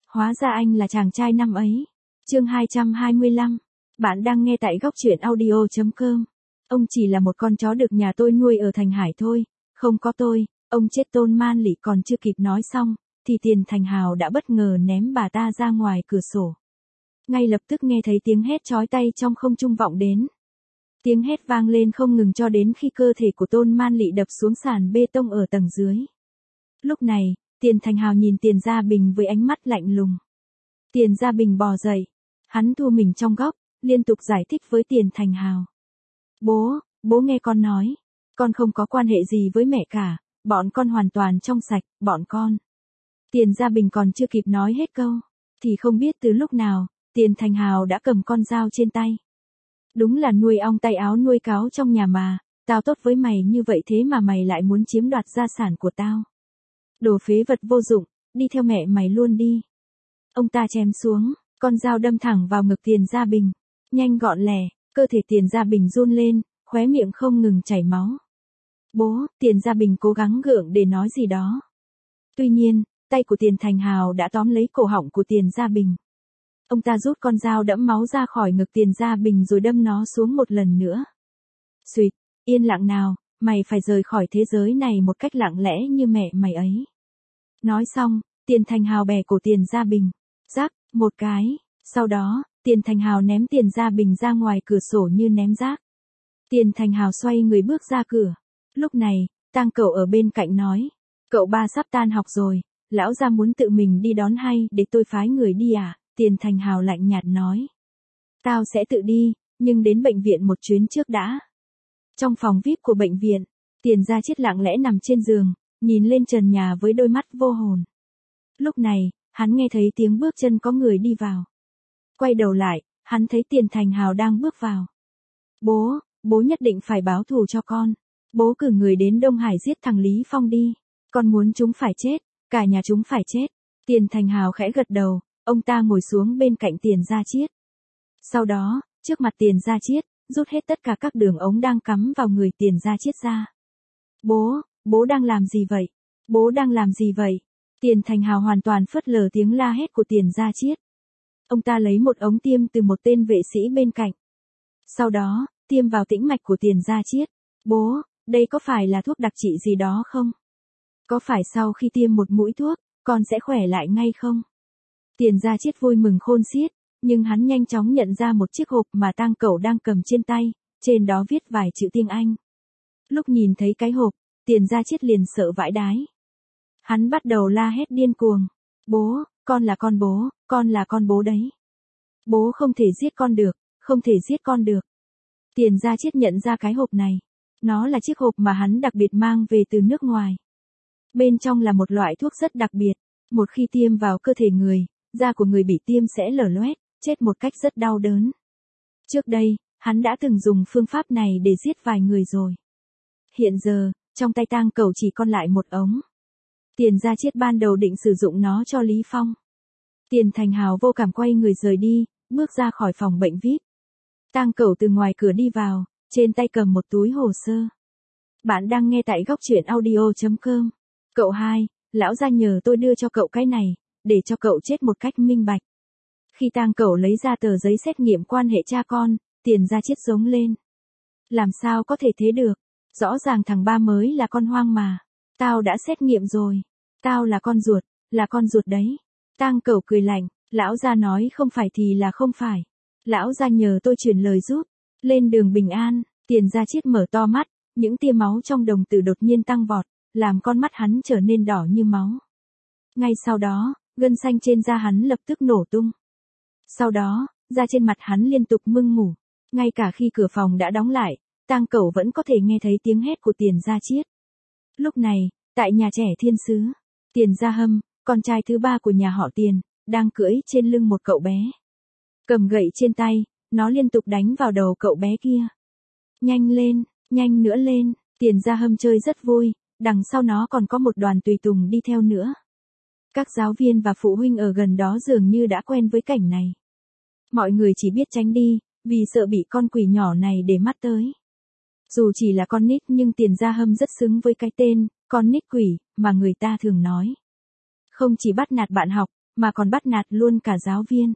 Hóa ra anh là chàng trai năm ấy. Chương 225. Bạn đang nghe tại góc truyện audio.com. Ông chỉ là một con chó được nhà tôi nuôi ở Thành Hải thôi, không có tôi, ông chết. Tôn Man Lị còn chưa kịp nói xong, thì Tiền Thành Hào đã bất ngờ ném bà ta ra ngoài cửa sổ. Ngay lập tức nghe thấy tiếng hét chói tai trong không trung vọng đến. Tiếng hét vang lên không ngừng cho đến khi cơ thể của Tôn Man Lị đập xuống sàn bê tông ở tầng dưới. Lúc này, Tiền Thành Hào nhìn Tiền Gia Bình với ánh mắt lạnh lùng. Tiền Gia Bình bò dậy, hắn thu mình trong góc, liên tục giải thích với Tiền Thành Hào. Bố nghe con nói, con không có quan hệ gì với mẹ cả, bọn con hoàn toàn trong sạch, bọn con. Tiền Gia Bình còn chưa kịp nói hết câu, thì không biết từ lúc nào, Tiền Thành Hào đã cầm con dao trên tay. Đúng là nuôi ong tay áo nuôi cáo trong nhà mà, tao tốt với mày như vậy thế mà mày lại muốn chiếm đoạt gia sản của tao. Đồ phế vật vô dụng, đi theo mẹ mày luôn đi. Ông ta chém xuống, con dao đâm thẳng vào ngực Tiền Gia Bình, nhanh gọn lẹ, cơ thể Tiền Gia Bình run lên, khóe miệng không ngừng chảy máu. Tiền Gia Bình cố gắng gượng để nói gì đó. Tuy nhiên, tay của Tiền Thành Hào đã tóm lấy cổ họng của Tiền Gia Bình. Ông ta rút con dao đẫm máu ra khỏi ngực Tiền Gia Bình rồi đâm nó xuống một lần nữa. Xuyệt, yên lặng nào, mày phải rời khỏi thế giới này một cách lặng lẽ như mẹ mày ấy. Nói xong, Tiền Thành Hào bẻ cổ Tiền Gia Bình, rắc, một cái, sau đó, Tiền Thành Hào ném Tiền Gia Bình ra ngoài cửa sổ như ném rác. Tiền Thành Hào xoay người bước ra cửa. Lúc này, Tang Cẩu ở bên cạnh nói, cậu ba sắp tan học rồi, lão gia muốn tự mình đi đón hay để tôi phái người đi à? Tiền Thành Hào lạnh nhạt nói, tao sẽ tự đi, nhưng đến bệnh viện một chuyến trước đã. Trong phòng VIP của bệnh viện, Tiền Gia Chiết lặng lẽ nằm trên giường, nhìn lên trần nhà với đôi mắt vô hồn. Lúc này, hắn nghe thấy tiếng bước chân có người đi vào. Quay đầu lại, hắn thấy Tiền Thành Hào đang bước vào. Bố nhất định phải báo thù cho con. Bố cử người đến Đông Hải giết thằng Lý Phong đi. Con muốn chúng phải chết, cả nhà chúng phải chết. Tiền Thành Hào khẽ gật đầu, ông ta ngồi xuống bên cạnh Tiền Gia Chiết. Sau đó, trước mặt Tiền Gia Chiết, rút hết tất cả các đường ống đang cắm vào người Tiền Gia Chiết ra. Bố đang làm gì vậy? Bố đang làm gì vậy? Tiền Thành Hào hoàn toàn phớt lờ tiếng la hét của Tiền Gia Chiết. Ông ta lấy một ống tiêm từ một tên vệ sĩ bên cạnh. Sau đó, tiêm vào tĩnh mạch của Tiền Gia Chiết. Đây có phải là thuốc đặc trị gì đó không? Có phải sau khi tiêm một mũi thuốc, con sẽ khỏe lại ngay không? Tiền Gia Chiết vui mừng khôn xiết, nhưng hắn nhanh chóng nhận ra một chiếc hộp mà Tang Cẩu đang cầm trên tay, trên đó viết vài chữ tiếng Anh. Lúc nhìn thấy cái hộp, Tiền Gia Chiết liền sợ vãi đái. Hắn bắt đầu la hét điên cuồng. Con là con bố, con là con bố đấy. Bố không thể giết con được, không thể giết con được. Tiền Gia Chiết nhận ra cái hộp này. Nó là chiếc hộp mà hắn đặc biệt mang về từ nước ngoài. Bên trong là một loại thuốc rất đặc biệt. Một khi tiêm vào cơ thể người, da của người bị tiêm sẽ lở loét, chết một cách rất đau đớn. Trước đây, hắn đã từng dùng phương pháp này để giết vài người rồi. Hiện giờ, trong tay Tang Cẩu chỉ còn lại một ống. Tiền Gia Chiết ban đầu định sử dụng nó cho Lý Phong. Tiền Thành Hào vô cảm quay người rời đi, bước ra khỏi phòng bệnh VIP. Tang Cẩu từ ngoài cửa đi vào, trên tay cầm một túi hồ sơ. Bạn đang nghe tại góc truyện audio.com. Cậu hai, lão gia nhờ tôi đưa cho cậu cái này, để cho cậu chết một cách minh bạch. Khi Tang Cẩu lấy ra tờ giấy xét nghiệm quan hệ cha con, Tiền Gia Chiết giống lên. Làm sao có thể thế được? Rõ ràng thằng ba mới là con hoang mà. Tao đã xét nghiệm rồi. Tao là con ruột đấy. Tang Cẩu cười lạnh, lão gia nói không phải thì là không phải. Lão gia nhờ tôi truyền lời giúp. Lên đường bình an, Tiền Gia Chiết mở to mắt, những tia máu trong đồng tử đột nhiên tăng vọt, làm con mắt hắn trở nên đỏ như máu. Ngay sau đó, gân xanh trên da hắn lập tức nổ tung. Sau đó, da trên mặt hắn liên tục mưng mủ. Ngay cả khi cửa phòng đã đóng lại, Tang Cẩu vẫn có thể nghe thấy tiếng hét của Tiền Gia Chiết. Lúc này, tại nhà trẻ thiên sứ, Tiền Gia Hâm, con trai thứ ba của nhà họ Tiền, đang cưỡi trên lưng một cậu bé. Cầm gậy trên tay, nó liên tục đánh vào đầu cậu bé kia. Nhanh lên, nhanh nữa lên, Tiền Gia Hâm chơi rất vui, đằng sau nó còn có một đoàn tùy tùng đi theo nữa. Các giáo viên và phụ huynh ở gần đó dường như đã quen với cảnh này. Mọi người chỉ biết tránh đi, vì sợ bị con quỷ nhỏ này để mắt tới. Dù chỉ là con nít nhưng Tiền Gia Hâm rất xứng với cái tên, con nít quỷ, mà người ta thường nói. Không chỉ bắt nạt bạn học, mà còn bắt nạt luôn cả giáo viên.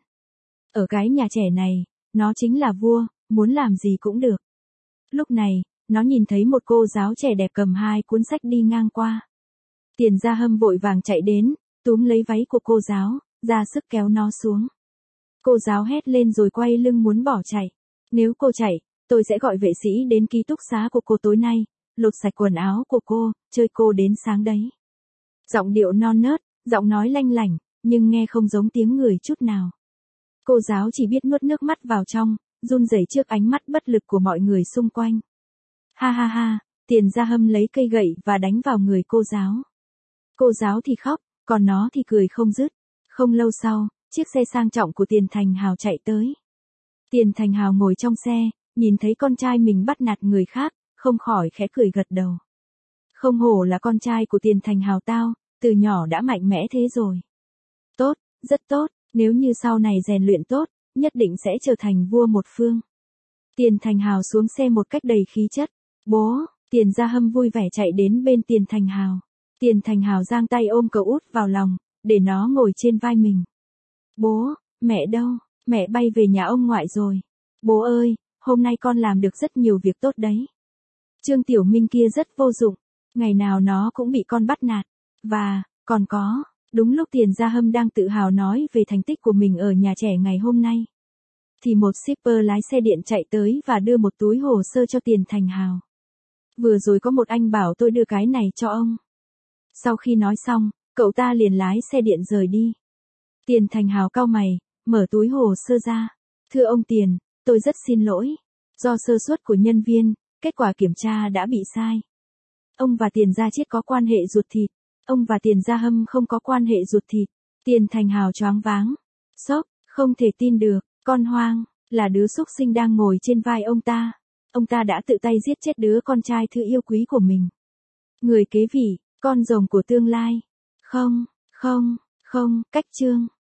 Ở cái nhà trẻ này, nó chính là vua, muốn làm gì cũng được. Lúc này, nó nhìn thấy một cô giáo trẻ đẹp cầm 2 cuốn sách đi ngang qua. Tiền Gia Hâm vội vàng chạy đến, túm lấy váy của cô giáo, ra sức kéo nó xuống. Cô giáo hét lên rồi quay lưng muốn bỏ chạy. Nếu cô chạy, tôi sẽ gọi vệ sĩ đến ký túc xá của cô tối nay, lột sạch quần áo của cô, chơi cô đến sáng đấy. Giọng điệu non nớt, giọng nói lanh lảnh, nhưng nghe không giống tiếng người chút nào. Cô giáo chỉ biết nuốt nước mắt vào trong, run rẩy trước ánh mắt bất lực của mọi người xung quanh. Ha ha ha, Tiền Gia Hâm lấy cây gậy và đánh vào người cô giáo. Cô giáo thì khóc, còn nó thì cười không dứt. Không lâu sau, chiếc xe sang trọng của Tiền Thành Hào chạy tới. Tiền Thành Hào ngồi trong xe, nhìn thấy con trai mình bắt nạt người khác, không khỏi khẽ cười gật đầu. Không hổ là con trai của Tiền Thành Hào tao, từ nhỏ đã mạnh mẽ thế rồi. Tốt, rất tốt, nếu như sau này rèn luyện tốt, nhất định sẽ trở thành vua một phương. Tiền Thành Hào xuống xe một cách đầy khí chất. Bố, Tiền Gia Hâm vui vẻ chạy đến bên Tiền Thành Hào. Tiền Thành Hào giang tay ôm cậu út vào lòng, để nó ngồi trên vai mình. Bố, mẹ đâu? Mẹ bay về nhà ông ngoại rồi. Bố ơi, hôm nay con làm được rất nhiều việc tốt đấy. Trương Tiểu Minh kia rất vô dụng, ngày nào nó cũng bị con bắt nạt. Và, còn có, đúng lúc Tiền Gia Hâm đang tự hào nói về thành tích của mình ở nhà trẻ ngày hôm nay, thì một shipper lái xe điện chạy tới và đưa một túi hồ sơ cho Tiền Thành Hào. Vừa rồi có một anh bảo tôi đưa cái này cho ông. Sau khi nói xong, cậu ta liền lái xe điện rời đi. Tiền Thành Hào cau mày, mở túi hồ sơ ra. Thưa ông Tiền, tôi rất xin lỗi. Do sơ suất của nhân viên, kết quả kiểm tra đã bị sai. Ông và Tiền Gia Chiết có quan hệ ruột thịt. Ông và Tiền Gia Hâm không có quan hệ ruột thịt. Tiền Thành Hào choáng váng. Sốc, không thể tin được, con hoang, là đứa súc sinh đang ngồi trên vai ông ta. Ông ta đã tự tay giết chết đứa con trai thứ yêu quý của mình. Người kế vị, con rồng của tương lai. Không, cách chương.